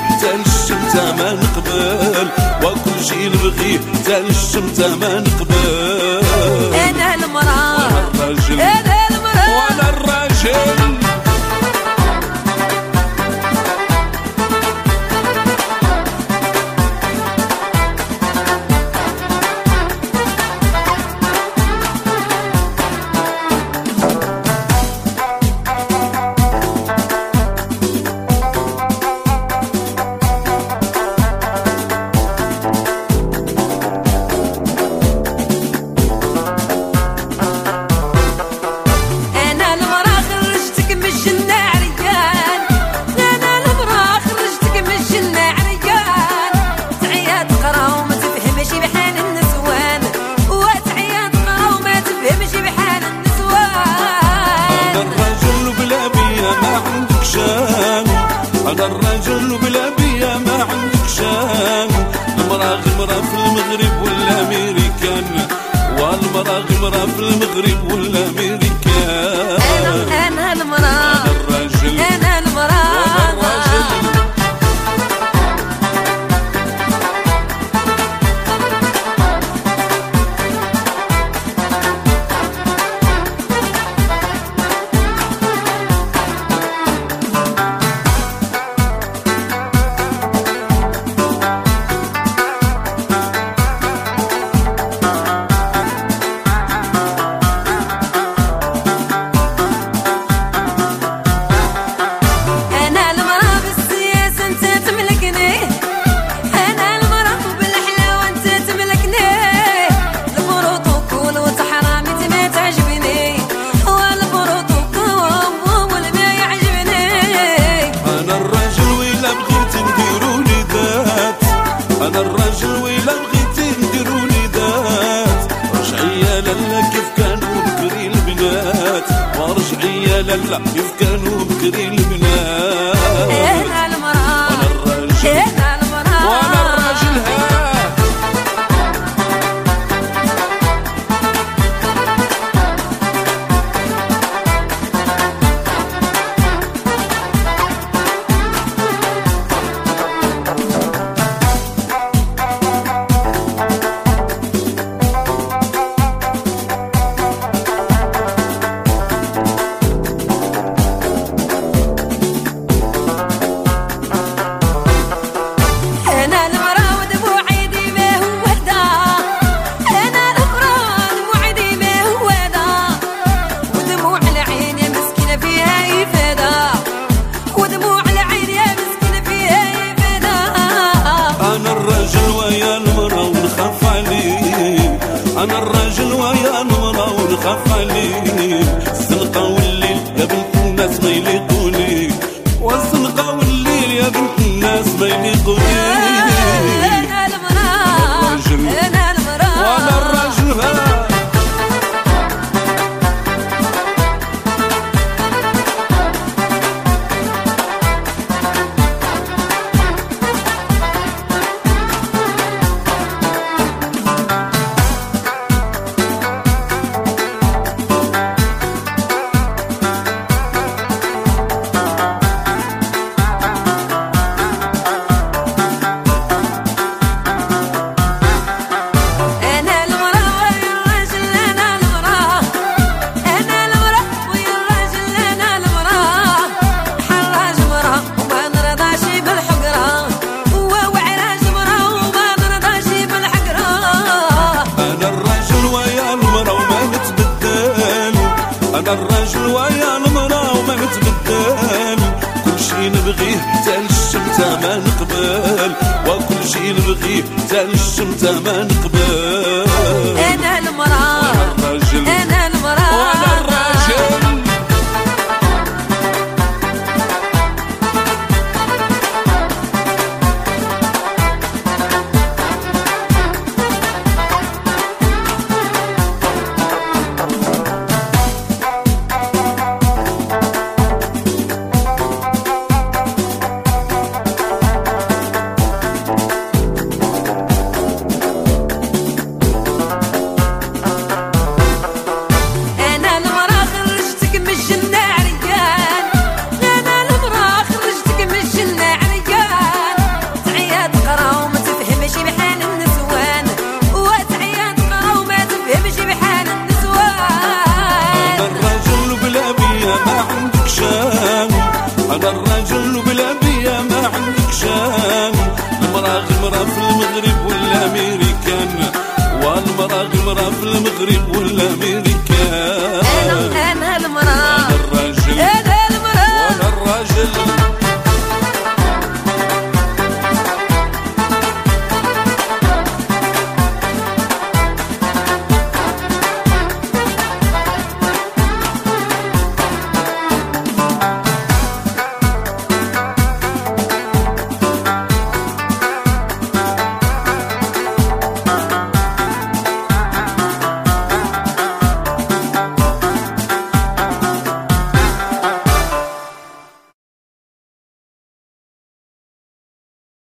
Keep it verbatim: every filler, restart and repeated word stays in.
حتى للشمتة ما نقبل، وكل شي نبغيه حتى للشمتة ما نقبل. انا المرأة وانا الراجل، انا المرأة وانا الراجل. أنا الرجل بلا بيا ما عندك شان، المرأة غمرة في المغرب ولا أمريكان، والمرأة غمرة في المغرب ولا أمريكان. أنا أنا المرأة، أنا الرجل، أنا المرأة، وأنا الرجل. أنا الرجل وإلا بغيتي نديرولي ذات، رجعي لالا كيف كانوا بكري البنات، ورجعي لالا كيف كانوا بكري البنات. أنا المرأة، أنا الرجل، أنا المرأة، وأنا الرجل. ها أنا الراجل ويا المرأة ونخاف عليك، الزنقة والليل يا بنت الناس ما يليقولي، والزنقة والليل يا بنت الناس ما يليقولي. أنا المرأة، أنا المرأة، وأنا الراجل. ها أنا الرجل ويا المرأة وما نتبدل، كل شي نبغيه حتى للشمتة ما نقبل، وكل شي نبغيه حتى للشمتة ما نقبل. أنا المرأة، وأنا الرجل، أنا المرأة، وأنا الرجل. انا الراجل وبلا بيا ما عندك شان. المرا غمرة في المغرب ولا امريكان، والمرا غمرة في المغرب ولا